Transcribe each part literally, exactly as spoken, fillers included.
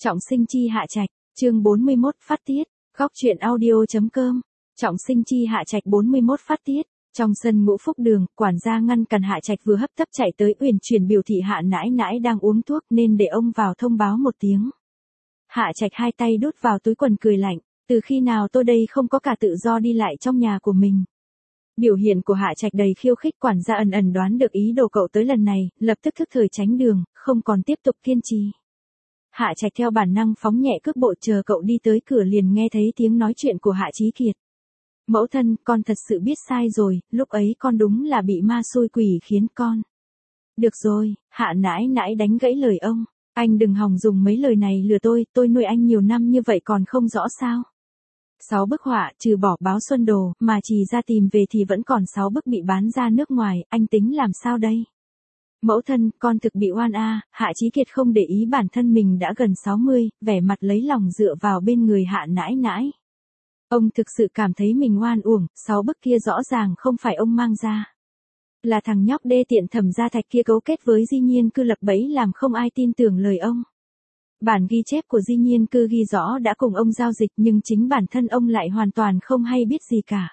Trọng sinh chi Hạ Trạch, chương bốn mươi mốt phát tiết, góc truyện audio.com. Trọng sinh chi Hạ Trạch bốn mươi mốt phát tiết. Trong sân Ngũ Phúc Đường, quản gia ngăn cản Hạ Trạch vừa hấp tấp chạy tới uyển chuyển biểu thị Hạ nãi nãi đang uống thuốc nên để ông vào thông báo một tiếng. Hạ Trạch hai tay đút vào túi quần cười lạnh, từ khi nào tôi đây không có cả tự do đi lại trong nhà của mình. Biểu hiện của Hạ Trạch đầy khiêu khích, quản gia ẩn ẩn đoán được ý đồ cậu tới lần này, lập tức thức thời tránh đường, không còn tiếp tục kiên trì. Hạ Trạch theo bản năng phóng nhẹ cước bộ, chờ cậu đi tới cửa liền nghe thấy tiếng nói chuyện của Hạ Chí Kiệt. Mẫu thân, con thật sự biết sai rồi, lúc ấy con đúng là bị ma xui quỷ khiến con. Được rồi, Hạ nãi nãi đánh gãy lời ông, anh đừng hòng dùng mấy lời này lừa tôi, tôi nuôi anh nhiều năm như vậy còn không rõ sao. Sáu bức họa, trừ bỏ báo Xuân Đồ, mà chỉ ra tìm về thì vẫn còn sáu bức bị bán ra nước ngoài, anh tính làm sao đây? Mẫu thân, con thực bị oan a. Hạ Chí Kiệt không để ý bản thân mình đã gần sáu mươi, vẻ mặt lấy lòng dựa vào bên người Hạ nãi nãi. Ông thực sự cảm thấy mình oan uổng, sáu bức kia rõ ràng không phải ông mang ra. Là thằng nhóc đê tiện Thẩm Gia Thạch kia cấu kết với Di Nhiên Cư lập bẫy làm không ai tin tưởng lời ông. Bản ghi chép của Di Nhiên Cư ghi rõ đã cùng ông giao dịch nhưng chính bản thân ông lại hoàn toàn không hay biết gì cả.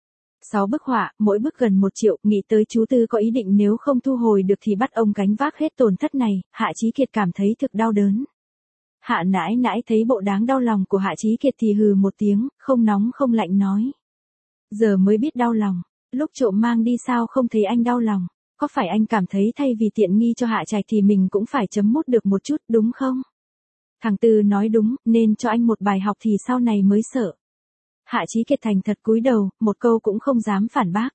Sáu bức họa, mỗi bức gần một triệu, nghĩ tới chú Tư có ý định nếu không thu hồi được thì bắt ông gánh vác hết tổn thất này, Hạ Chí Kiệt cảm thấy thực đau đớn. Hạ nãi nãi thấy bộ đáng đau lòng của Hạ Chí Kiệt thì hừ một tiếng, không nóng không lạnh nói. Giờ mới biết đau lòng, lúc trộm mang đi sao không thấy anh đau lòng, có phải anh cảm thấy thay vì tiện nghi cho Hạ Trạch thì mình cũng phải chấm mút được một chút đúng không? Thằng Tư nói đúng, nên cho anh một bài học thì sau này mới sợ. Hạ Chí Kiệt thành thật cúi đầu, một câu cũng không dám phản bác.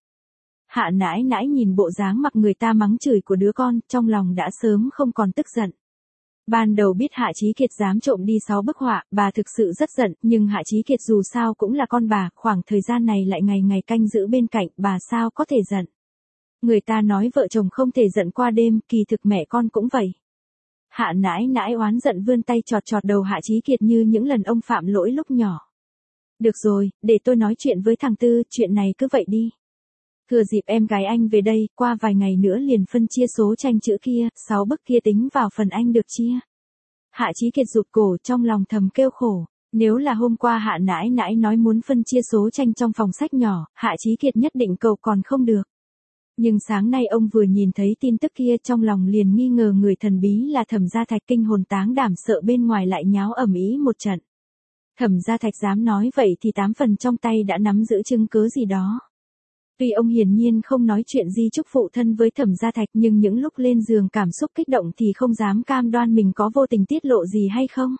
Hạ nãi nãi nhìn bộ dáng mặc người ta mắng chửi của đứa con, trong lòng đã sớm không còn tức giận. Ban đầu biết Hạ Chí Kiệt dám trộm đi sáu bức họa, bà thực sự rất giận, nhưng Hạ Chí Kiệt dù sao cũng là con bà, khoảng thời gian này lại ngày ngày canh giữ bên cạnh, bà sao có thể giận. Người ta nói vợ chồng không thể giận qua đêm, kỳ thực mẹ con cũng vậy. Hạ nãi nãi oán giận vươn tay chọt chọt đầu Hạ Chí Kiệt như những lần ông phạm lỗi lúc nhỏ. Được rồi, để tôi nói chuyện với thằng Tư, chuyện này cứ vậy đi. Thừa dịp em gái anh về đây, qua vài ngày nữa liền phân chia số tranh chữ kia, sáu bức kia tính vào phần anh được chia. Hạ Chí Kiệt rụt cổ, trong lòng thầm kêu khổ. Nếu là hôm qua Hạ nãi nãi nói muốn phân chia số tranh trong phòng sách nhỏ, Hạ Chí Kiệt nhất định cầu còn không được. Nhưng sáng nay ông vừa nhìn thấy tin tức kia trong lòng liền nghi ngờ người thần bí là Thẩm Gia Thạch, kinh hồn táng đảm sợ bên ngoài lại nháo ầm ĩ một trận. Thẩm Gia Thạch dám nói vậy thì tám phần trong tay đã nắm giữ chứng cứ gì đó. Tuy ông hiển nhiên không nói chuyện di chúc phụ thân với Thẩm Gia Thạch nhưng những lúc lên giường cảm xúc kích động thì không dám cam đoan mình có vô tình tiết lộ gì hay không.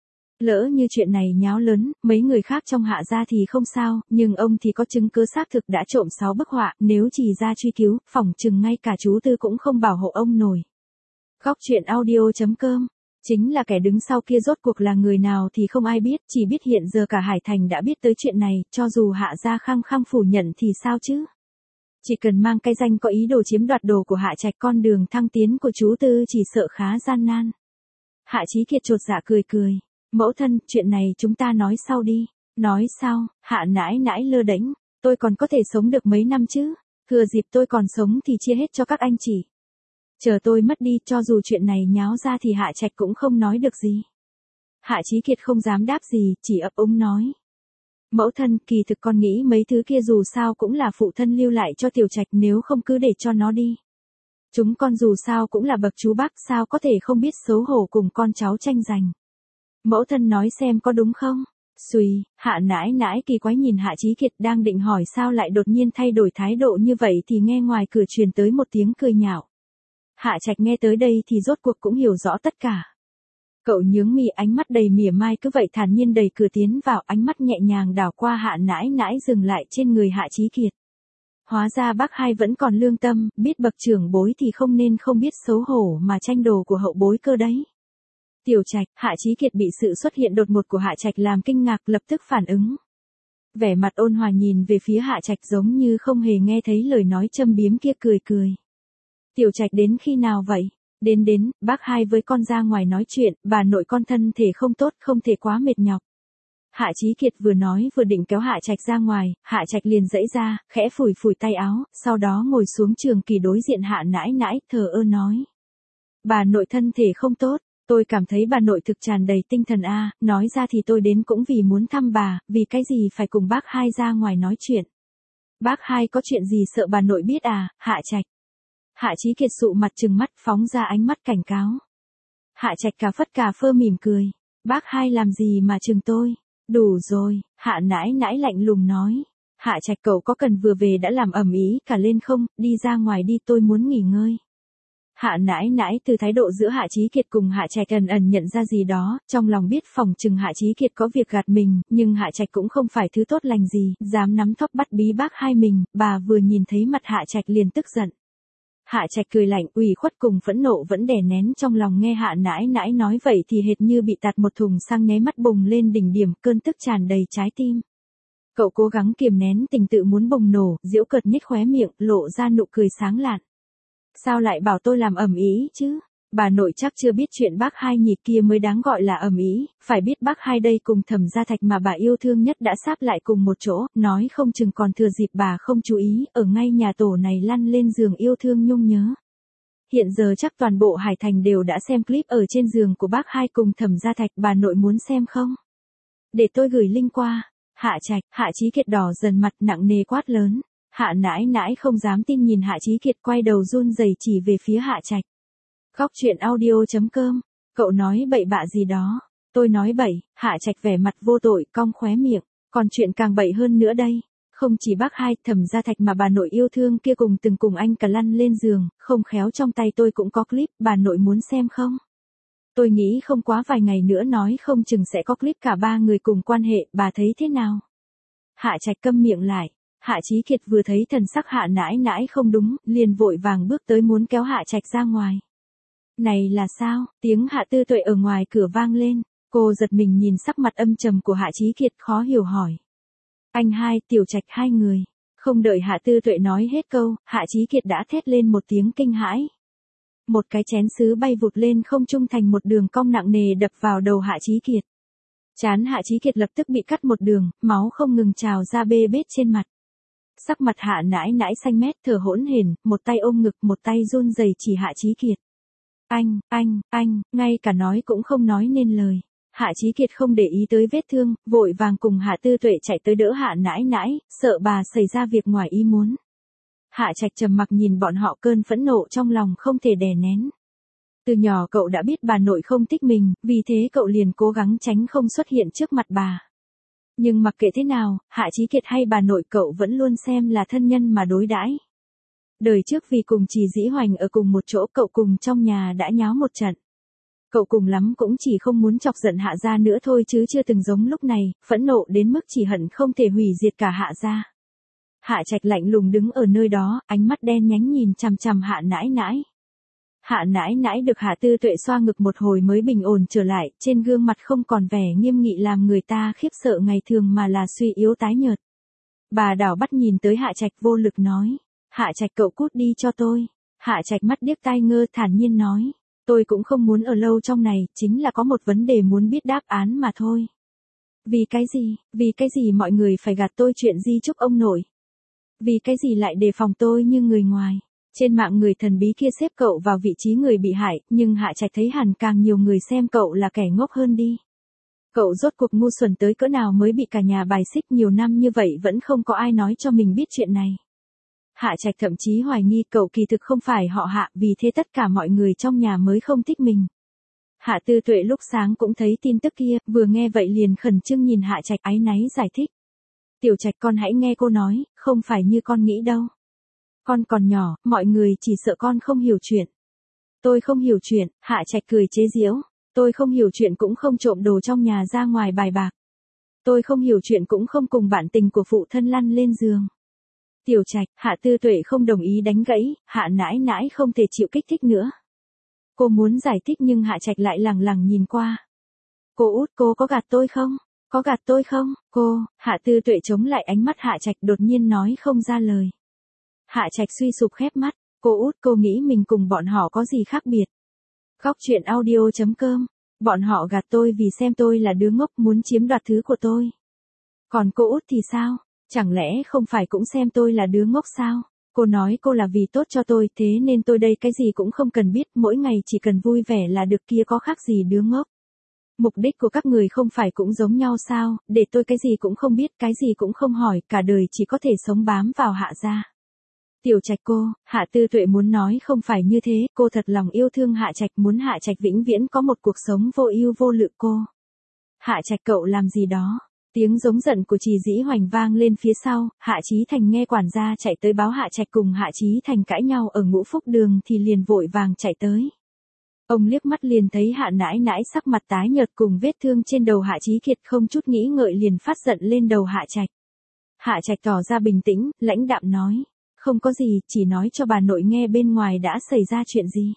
Lỡ như chuyện này nháo lớn, mấy người khác trong Hạ gia thì không sao, nhưng ông thì có chứng cứ xác thực đã trộm sáu bức họa, nếu chỉ ra truy cứu, phỏng chừng ngay cả chú Tư cũng không bảo hộ ông nổi. Góc truyện audio.com. Chính là kẻ đứng sau kia rốt cuộc là người nào thì không ai biết, chỉ biết hiện giờ cả Hải Thành đã biết tới chuyện này, cho dù Hạ gia khăng khăng phủ nhận thì sao chứ? Chỉ cần mang cái danh có ý đồ chiếm đoạt đồ của Hạ Trạch, con đường thăng tiến của chú Tư chỉ sợ khá gian nan. Hạ Chí Kiệt chột dạ cười cười. Mẫu thân, chuyện này chúng ta nói sau đi. Nói sao? Hạ nãi nãi lơ đễnh. Tôi còn có thể sống được mấy năm chứ? Thừa dịp tôi còn sống thì chia hết cho các anh chị. Chờ tôi mất đi, cho dù chuyện này nháo ra thì Hạ Trạch cũng không nói được gì. Hạ Chí Kiệt không dám đáp gì, chỉ ấp úng nói. Mẫu thân, kỳ thực con nghĩ mấy thứ kia dù sao cũng là phụ thân lưu lại cho Tiểu Trạch, nếu không cứ để cho nó đi. Chúng con dù sao cũng là bậc chú bác, sao có thể không biết xấu hổ cùng con cháu tranh giành. Mẫu thân nói xem có đúng không? Xùi, Hạ nãi nãi kỳ quái nhìn Hạ Chí Kiệt đang định hỏi sao lại đột nhiên thay đổi thái độ như vậy thì nghe ngoài cửa truyền tới một tiếng cười nhạo. Hạ Trạch nghe tới đây thì rốt cuộc cũng hiểu rõ tất cả. Cậu nhướng mi, ánh mắt đầy mỉa mai cứ vậy thản nhiên đẩy cửa tiến vào, ánh mắt nhẹ nhàng đảo qua Hạ nãi nãi dừng lại trên người Hạ Chí Kiệt. Hóa ra bác hai vẫn còn lương tâm, biết bậc trưởng bối thì không nên không biết xấu hổ mà tranh đồ của hậu bối cơ đấy. Tiểu Trạch, Hạ Chí Kiệt bị sự xuất hiện đột ngột của Hạ Trạch làm kinh ngạc, lập tức phản ứng. Vẻ mặt ôn hòa nhìn về phía Hạ Trạch giống như không hề nghe thấy lời nói châm biếm kia, cười cười. Tiểu Trạch đến khi nào vậy? Đến đến, bác hai với con ra ngoài nói chuyện, bà nội con thân thể không tốt, không thể quá mệt nhọc. Hạ Chí Kiệt vừa nói vừa định kéo Hạ Trạch ra ngoài, Hạ Trạch liền giãy ra, khẽ phủi phủi tay áo, sau đó ngồi xuống trường kỳ đối diện Hạ nãi nãi, thờ ơ nói. Bà nội thân thể không tốt, Tôi cảm thấy bà nội thực tràn đầy tinh thần a, nói ra thì tôi đến cũng vì muốn thăm bà, vì cái gì phải cùng bác hai ra ngoài nói chuyện. Bác hai có chuyện gì sợ bà nội biết à, Hạ Trạch. Hạ Chí Kiệt sụ mặt trừng mắt phóng ra ánh mắt cảnh cáo. Hạ Trạch cà phất cà phơ mỉm cười. Bác hai làm gì mà trừng tôi? Đủ rồi, Hạ nãi nãi lạnh lùng nói. Hạ Trạch cậu có cần vừa về đã làm ầm ĩ cả lên không, đi ra ngoài đi tôi muốn nghỉ ngơi. Hạ nãi nãi từ thái độ giữa Hạ Chí Kiệt cùng Hạ Trạch ẩn ẩn nhận ra gì đó, trong lòng biết phòng chừng Hạ Chí Kiệt có việc gạt mình, nhưng Hạ Trạch cũng không phải thứ tốt lành gì, dám nắm thóp bắt bí bác hai mình, bà vừa nhìn thấy mặt Hạ Trạch liền tức giận. Hạ Trạch cười lạnh, ủy khuất cùng phẫn nộ vẫn đè nén trong lòng, nghe Hạ nãi nãi nói vậy thì hệt như bị tạt một thùng xăng nháy mắt bùng lên đỉnh điểm, cơn tức tràn đầy trái tim. Cậu cố gắng kiềm nén tình tự muốn bùng nổ, giễu cợt nhếch khóe miệng, lộ ra nụ cười sáng lạn. Sao lại bảo tôi làm ầm ĩ chứ? Bà nội chắc chưa biết chuyện bác hai nhịp kia mới đáng gọi là ầm ĩ, phải biết bác hai đây cùng Thẩm Gia Thạch mà bà yêu thương nhất đã sáp lại cùng một chỗ, nói không chừng còn thừa dịp bà không chú ý, ở ngay nhà tổ này lăn lên giường yêu thương nhung nhớ. Hiện giờ chắc toàn bộ Hải Thành đều đã xem clip ở trên giường của bác hai cùng Thẩm Gia Thạch, bà nội muốn xem không? Để tôi gửi link qua. Hạ Trạch, Hạ Chí Kiệt đỏ dần mặt nặng nề quát lớn. Hạ nãi nãi không dám tin nhìn Hạ Chí Kiệt quay đầu run rẩy chỉ về phía Hạ Trạch. Góc truyện audio chấm com, cậu nói bậy bạ gì đó? Tôi nói bậy, Hạ Trạch vẻ mặt vô tội cong khóe miệng, còn chuyện càng bậy hơn nữa đây. Không chỉ bác hai Thẩm Gia Thạch mà bà nội yêu thương kia cùng từng cùng anh cả lăn lên giường, không khéo trong tay tôi cũng có clip, bà nội muốn xem không? Tôi nghĩ không quá vài ngày nữa nói không chừng sẽ có clip cả ba người cùng quan hệ, bà thấy thế nào? Hạ Trạch câm miệng lại. Hạ Chí Kiệt vừa thấy thần sắc Hạ nãi nãi không đúng, liền vội vàng bước tới muốn kéo Hạ Trạch ra ngoài. Này là sao? Tiếng Hạ Tư Tuệ ở ngoài cửa vang lên, cô giật mình nhìn sắc mặt âm trầm của Hạ Chí Kiệt khó hiểu hỏi. Anh hai, Tiểu Trạch hai người. Không đợi Hạ Tư Tuệ nói hết câu, Hạ Chí Kiệt đã thét lên một tiếng kinh hãi. Một cái chén sứ bay vụt lên không trung thành một đường cong nặng nề đập vào đầu Hạ Chí Kiệt. Trán Hạ Chí Kiệt lập tức bị cắt một đường, máu không ngừng trào ra bê bết trên mặt. Sắc mặt Hạ nãi nãi xanh mét thở hỗn hển, một tay ôm ngực một tay run rẩy chỉ Hạ Chí Kiệt. Anh, anh, anh, ngay cả nói cũng không nói nên lời. Hạ Chí Kiệt không để ý tới vết thương, vội vàng cùng Hạ Tư Tuệ chạy tới đỡ Hạ nãi nãi, sợ bà xảy ra việc ngoài ý muốn. Hạ Trạch trầm mặc nhìn bọn họ, cơn phẫn nộ trong lòng không thể đè nén. Từ nhỏ cậu đã biết bà nội không thích mình, vì thế cậu liền cố gắng tránh không xuất hiện trước mặt bà. Nhưng mặc kệ thế nào, Hạ Chí Kiệt hay bà nội cậu vẫn luôn xem là thân nhân mà đối đãi. Đời trước vì cùng Trì Dĩ Hoành ở cùng một chỗ, cậu cùng trong nhà đã nháo một trận. Cậu cùng lắm cũng chỉ không muốn chọc giận Hạ gia nữa thôi chứ chưa từng giống lúc này, phẫn nộ đến mức chỉ hận không thể hủy diệt cả Hạ gia. Hạ Trạch lạnh lùng đứng ở nơi đó, ánh mắt đen nhánh nhìn chằm chằm Hạ nãi nãi. Hạ nãi nãi được Hạ Tư Tuệ xoa ngực một hồi mới bình ổn trở lại, trên gương mặt không còn vẻ nghiêm nghị làm người ta khiếp sợ ngày thường mà là suy yếu tái nhợt. Bà đảo bắt nhìn tới Hạ Trạch vô lực nói, Hạ Trạch cậu cút đi cho tôi. Hạ Trạch mắt điếc tai ngơ thản nhiên nói, tôi cũng không muốn ở lâu trong này, chính là có một vấn đề muốn biết đáp án mà thôi. Vì cái gì, vì cái gì mọi người phải gạt tôi chuyện di chúc ông nội? Vì cái gì lại đề phòng tôi như người ngoài? Trên mạng người thần bí kia xếp cậu vào vị trí người bị hại, nhưng Hạ Trạch thấy hẳn càng nhiều người xem cậu là kẻ ngốc hơn đi. Cậu rốt cuộc ngu xuẩn tới cỡ nào mới bị cả nhà bài xích nhiều năm như vậy vẫn không có ai nói cho mình biết chuyện này. Hạ Trạch thậm chí hoài nghi cậu kỳ thực không phải họ Hạ, vì thế tất cả mọi người trong nhà mới không thích mình. Hạ Tư Tuệ lúc sáng cũng thấy tin tức kia, vừa nghe vậy liền khẩn trương nhìn Hạ Trạch áy náy giải thích. Tiểu Trạch con hãy nghe cô nói, không phải như con nghĩ đâu. Con còn nhỏ, mọi người chỉ sợ con không hiểu chuyện. Tôi không hiểu chuyện, Hạ Trạch cười chế giễu. Tôi không hiểu chuyện cũng không trộm đồ trong nhà ra ngoài bài bạc. Tôi không hiểu chuyện cũng không cùng bạn tình của phụ thân lăn lên giường. Tiểu Trạch, Hạ Tư Tuệ không đồng ý đánh gãy, Hạ nãi nãi không thể chịu kích thích nữa. Cô muốn giải thích nhưng Hạ Trạch lại lẳng lặng nhìn qua. Cô út, cô có gạt tôi không? Có gạt tôi không? Cô, Hạ Tư Tuệ chống lại ánh mắt Hạ Trạch đột nhiên nói không ra lời. Hạ Trạch suy sụp khép mắt, cô út cô nghĩ mình cùng bọn họ có gì khác biệt. Góc truyện audio chấm com, bọn họ gạt tôi vì xem tôi là đứa ngốc muốn chiếm đoạt thứ của tôi. Còn cô út thì sao? Chẳng lẽ không phải cũng xem tôi là đứa ngốc sao? Cô nói cô là vì tốt cho tôi, thế nên tôi đây cái gì cũng không cần biết, mỗi ngày chỉ cần vui vẻ là được, kia có khác gì đứa ngốc. Mục đích của các người không phải cũng giống nhau sao, để tôi cái gì cũng không biết, cái gì cũng không hỏi, cả đời chỉ có thể sống bám vào Hạ gia. Tiểu Trạch cô, Hạ Tư Tuệ muốn nói không phải như thế, cô thật lòng yêu thương Hạ Trạch, muốn Hạ Trạch vĩnh viễn có một cuộc sống vô ưu vô lự cô. Hạ Trạch cậu làm gì đó? Tiếng giống giận của Trì Dĩ Hoành vang lên phía sau, Hạ Chí Thành nghe quản gia chạy tới báo Hạ Trạch cùng Hạ Chí Thành cãi nhau ở Ngũ Phúc Đường thì liền vội vàng chạy tới. Ông liếc mắt liền thấy Hạ nãi nãi sắc mặt tái nhợt cùng vết thương trên đầu Hạ Chí Kiệt, không chút nghĩ ngợi liền phát giận lên đầu Hạ Trạch. Hạ Trạch tỏ ra bình tĩnh, lãnh đạm nói, không có gì, chỉ nói cho bà nội nghe bên ngoài đã xảy ra chuyện gì.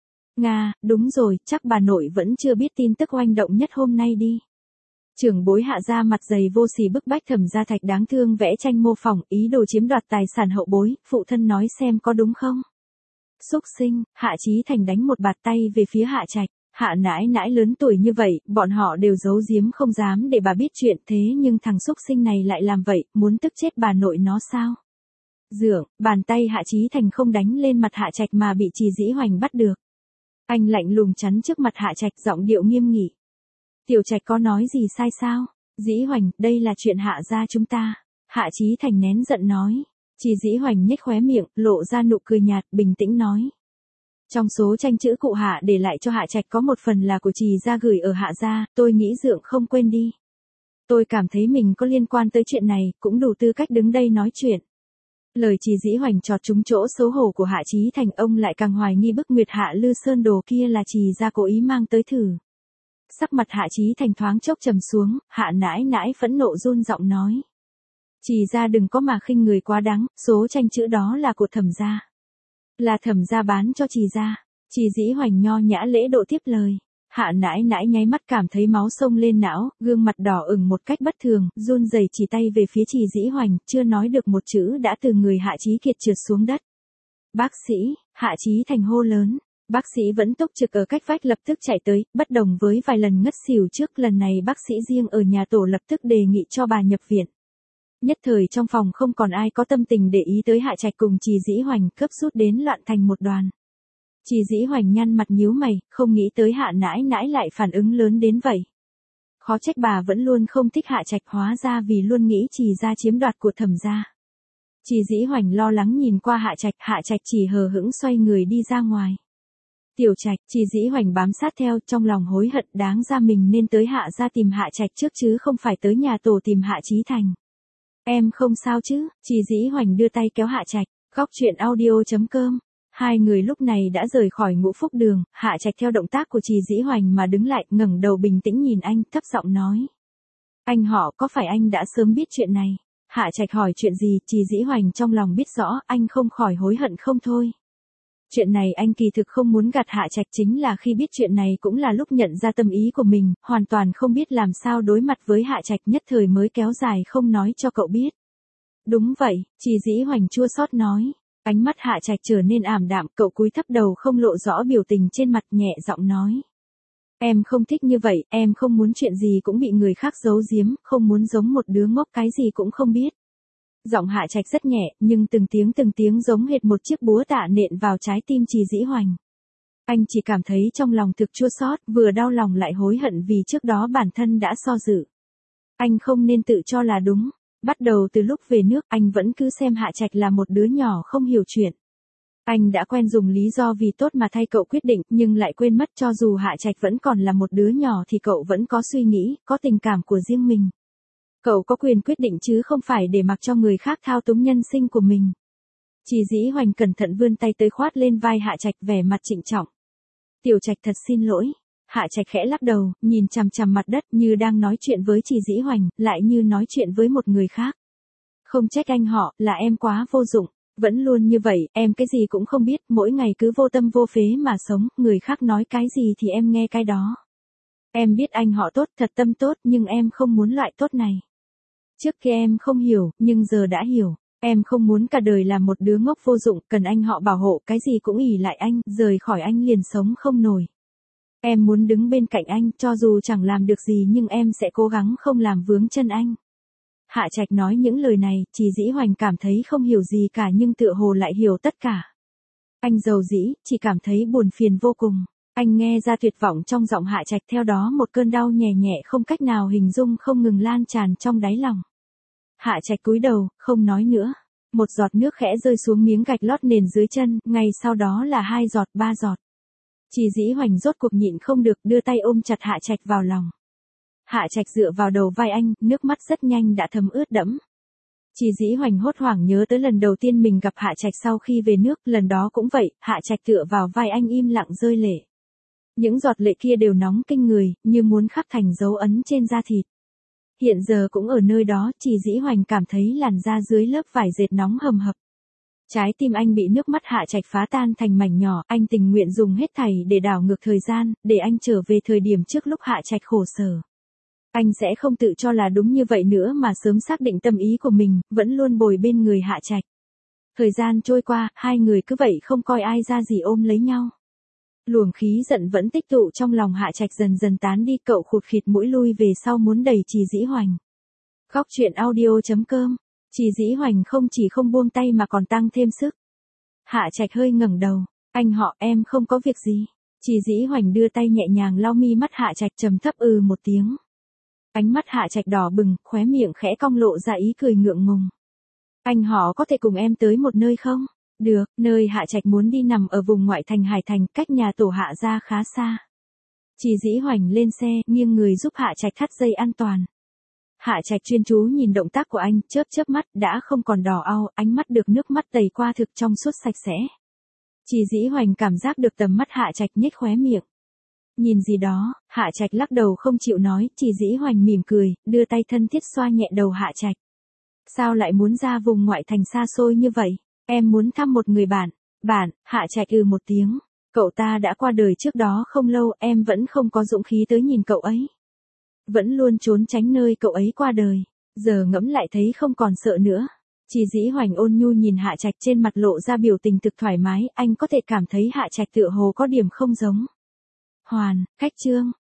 Nga, đúng rồi, chắc bà nội vẫn chưa biết tin tức oanh động nhất hôm nay đi. Trưởng bối Hạ gia mặt dày vô sỉ bức bách Thẩm Gia Thạch đáng thương vẽ tranh mô phỏng, ý đồ chiếm đoạt tài sản hậu bối, phụ thân nói xem có đúng không? Xúc sinh, Hạ Chí Thành đánh một bạt tay về phía Hạ Trạch. Hạ nãi nãi lớn tuổi như vậy, bọn họ đều giấu giếm không dám để bà biết chuyện, thế nhưng thằng xúc sinh này lại làm vậy, muốn tức chết bà nội nó sao? Dượng, bàn tay Hạ Chí Thành không đánh lên mặt Hạ Trạch mà bị Trì Dĩ Hoành bắt được. Anh lạnh lùng chắn trước mặt Hạ Trạch, giọng điệu nghiêm nghị. Tiểu Trạch có nói gì sai sao? Dĩ Hoành, đây là chuyện Hạ gia chúng ta. Hạ Chí Thành nén giận nói. Trì Dĩ Hoành nhếch khóe miệng, lộ ra nụ cười nhạt, bình tĩnh nói. Trong số tranh chữ cụ Hạ để lại cho Hạ Trạch có một phần là của Trì gia gửi ở Hạ gia, tôi nghĩ dượng không quên đi. Tôi cảm thấy mình có liên quan tới chuyện này, cũng đủ tư cách đứng đây nói chuyện. Lời Trì Dĩ Hoành chọt trúng chỗ xấu hổ của Hạ Chí Thành, ông lại càng hoài nghi bức Nguyệt Hạ Lư Sơn đồ kia là Trì gia cố ý mang tới thử. Sắc mặt Hạ Chí Thành thoáng chốc trầm xuống, Hạ nãi nãi phẫn nộ run giọng nói. Trì gia đừng có mà khinh người quá đáng, số tranh chữ đó là của Thẩm gia. Là Thẩm gia bán cho Trì gia. Trì Dĩ Hoành nho nhã lễ độ tiếp lời. Hạ nãi nãi nháy mắt cảm thấy máu sông lên não, gương mặt đỏ ửng một cách bất thường, run rẩy chỉ tay về phía Trì Dĩ Hoành, chưa nói được một chữ đã từ người Hạ Chí Kiệt trượt xuống đất. Bác sĩ, Hạ Chí Thành hô lớn. Bác sĩ vẫn túc trực ở cách vách lập tức chạy tới, bất đồng với vài lần ngất xỉu trước, lần này bác sĩ riêng ở nhà tổ lập tức đề nghị cho bà nhập viện. Nhất thời trong phòng không còn ai có tâm tình để ý tới Hạ Trạch cùng Trì Dĩ Hoành, cấp rút đến loạn thành một đoàn. Trì Dĩ Hoành nhăn mặt nhíu mày, không nghĩ tới Hạ nãi nãi lại phản ứng lớn đến vậy. Khó trách bà vẫn luôn không thích Hạ Trạch, hóa ra vì luôn nghĩ Trì gia chiếm đoạt của Thẩm gia. Trì Dĩ Hoành lo lắng nhìn qua Hạ Trạch, Hạ Trạch chỉ hờ hững xoay người đi ra ngoài. Tiểu Trạch, Trì Dĩ Hoành bám sát theo, trong lòng hối hận, đáng ra mình nên tới Hạ gia tìm Hạ Trạch trước chứ không phải tới nhà tổ tìm Hạ Chí Thành. Em không sao chứ? Trì Dĩ Hoành đưa tay kéo Hạ Trạch. Góc truyện audio chấm com. Hai người lúc này đã rời khỏi Ngũ Phúc Đường, Hạ Trạch theo động tác của Trì Dĩ Hoành mà đứng lại, ngẩng đầu bình tĩnh nhìn anh, thấp giọng nói. Anh họ, có phải anh đã sớm biết chuyện này? Hạ Trạch hỏi chuyện gì, Trì Dĩ Hoành trong lòng biết rõ, anh không khỏi hối hận không thôi. Chuyện này anh kỳ thực không muốn gạt Hạ Trạch, chính là khi biết chuyện này cũng là lúc nhận ra tâm ý của mình, hoàn toàn không biết làm sao đối mặt với Hạ Trạch, nhất thời mới kéo dài không nói cho cậu biết. Đúng vậy, Trì Dĩ Hoành chua xót nói. Ánh mắt Hạ Trạch trở nên ảm đạm, cậu cúi thấp đầu không lộ rõ biểu tình trên mặt, nhẹ giọng nói. Em không thích như vậy, em không muốn chuyện gì cũng bị người khác giấu giếm, không muốn giống một đứa ngốc cái gì cũng không biết. Giọng Hạ Trạch rất nhẹ, nhưng từng tiếng từng tiếng giống hệt một chiếc búa tạ nện vào trái tim Trì Dĩ Hoành. Anh chỉ cảm thấy trong lòng thực chua xót, vừa đau lòng lại hối hận vì trước đó bản thân đã so dự. Anh không nên tự cho là đúng. Bắt đầu từ lúc về nước, anh vẫn cứ xem Hạ Trạch là một đứa nhỏ không hiểu chuyện. Anh đã quen dùng lý do vì tốt mà thay cậu quyết định, nhưng lại quên mất cho dù Hạ Trạch vẫn còn là một đứa nhỏ thì cậu vẫn có suy nghĩ, có tình cảm của riêng mình. Cậu có quyền quyết định chứ không phải để mặc cho người khác thao túng nhân sinh của mình. Trì Dĩ Hoành cẩn thận vươn tay tới khoát lên vai Hạ Trạch, vẻ mặt trịnh trọng. Tiểu Trạch thật xin lỗi. Hạ Trạch khẽ lắc đầu, nhìn chằm chằm mặt đất như đang nói chuyện với Trì Dĩ Hoành, lại như nói chuyện với một người khác. Không trách anh họ, là em quá vô dụng. Vẫn luôn như vậy, em cái gì cũng không biết, mỗi ngày cứ vô tâm vô phế mà sống, người khác nói cái gì thì em nghe cái đó. Em biết anh họ tốt, thật tâm tốt, nhưng em không muốn loại tốt này. Trước kia em không hiểu, nhưng giờ đã hiểu. Em không muốn cả đời là một đứa ngốc vô dụng, cần anh họ bảo hộ, cái gì cũng ỷ lại anh, rời khỏi anh liền sống không nổi. Em muốn đứng bên cạnh anh, cho dù chẳng làm được gì nhưng em sẽ cố gắng không làm vướng chân anh. Hạ Trạch nói những lời này, Trì Dĩ Hoành cảm thấy không hiểu gì cả nhưng tựa hồ lại hiểu tất cả. Anh giàu dĩ, chỉ cảm thấy buồn phiền vô cùng. Anh nghe ra tuyệt vọng trong giọng Hạ Trạch, theo đó một cơn đau nhẹ nhẹ không cách nào hình dung không ngừng lan tràn trong đáy lòng. Hạ Trạch cúi đầu, không nói nữa. Một giọt nước khẽ rơi xuống miếng gạch lót nền dưới chân, ngay sau đó là hai giọt, ba giọt. Trì Dĩ Hoành rốt cuộc nhịn không được, đưa tay ôm chặt Hạ Trạch vào lòng. Hạ Trạch dựa vào đầu vai anh, nước mắt rất nhanh đã thấm ướt đẫm. Trì Dĩ Hoành hốt hoảng nhớ tới lần đầu tiên mình gặp Hạ Trạch sau khi về nước, lần đó cũng vậy, Hạ Trạch tựa vào vai anh im lặng rơi lệ. Những giọt lệ kia đều nóng kinh người, như muốn khắc thành dấu ấn trên da thịt. Hiện giờ cũng ở nơi đó, Trì Dĩ Hoành cảm thấy làn da dưới lớp vải dệt nóng hầm hập. Trái tim anh bị nước mắt Hạ Trạch phá tan thành mảnh nhỏ, anh tình nguyện dùng hết thảy để đảo ngược thời gian, để anh trở về thời điểm trước lúc Hạ Trạch khổ sở. Anh sẽ không tự cho là đúng như vậy nữa mà sớm xác định tâm ý của mình, vẫn luôn bồi bên người Hạ Trạch. Thời gian trôi qua, hai người cứ vậy không coi ai ra gì ôm lấy nhau. Luồng khí giận vẫn tích tụ trong lòng Hạ Trạch dần dần tán đi, cậu khụt khịt mũi lui về sau muốn đẩy Trì Dĩ Hoành. Góc truyện audio chấm com. Trì Dĩ Hoành không chỉ không buông tay mà còn tăng thêm sức. Hạ Trạch hơi ngẩng đầu, anh họ em không có việc gì. Trì Dĩ Hoành đưa tay nhẹ nhàng lau mi mắt Hạ Trạch, trầm thấp ừ một tiếng. Ánh mắt Hạ Trạch đỏ bừng, khóe miệng khẽ cong lộ ra ý cười ngượng ngùng. Anh họ có thể cùng em tới một nơi không? Được, nơi Hạ Trạch muốn đi nằm ở vùng ngoại thành Hải Thành, cách nhà tổ Hạ ra khá xa. Trì Dĩ Hoành lên xe, nghiêng người giúp Hạ Trạch thắt dây an toàn. Hạ Trạch chuyên chú nhìn động tác của anh, chớp chớp mắt, đã không còn đỏ au, ánh mắt được nước mắt tẩy qua thực trong suốt sạch sẽ. Trì Dĩ Hoành cảm giác được tầm mắt Hạ Trạch nhếch khóe miệng. Nhìn gì đó, Hạ Trạch lắc đầu không chịu nói, Trì Dĩ Hoành mỉm cười, đưa tay thân thiết xoa nhẹ đầu Hạ Trạch. Sao lại muốn ra vùng ngoại thành xa xôi như vậy? Em muốn thăm một người bạn. Bạn, Hạ Trạch ừ một tiếng. Cậu ta đã qua đời trước đó không lâu, em vẫn không có dũng khí tới nhìn cậu ấy. Vẫn luôn trốn tránh nơi cậu ấy qua đời. Giờ ngẫm lại thấy không còn sợ nữa. Trì Dĩ Hoành ôn nhu nhìn Hạ Trạch, trên mặt lộ ra biểu tình thực thoải mái, anh có thể cảm thấy Hạ Trạch tựa hồ có điểm không giống. Hoàn, khách chương.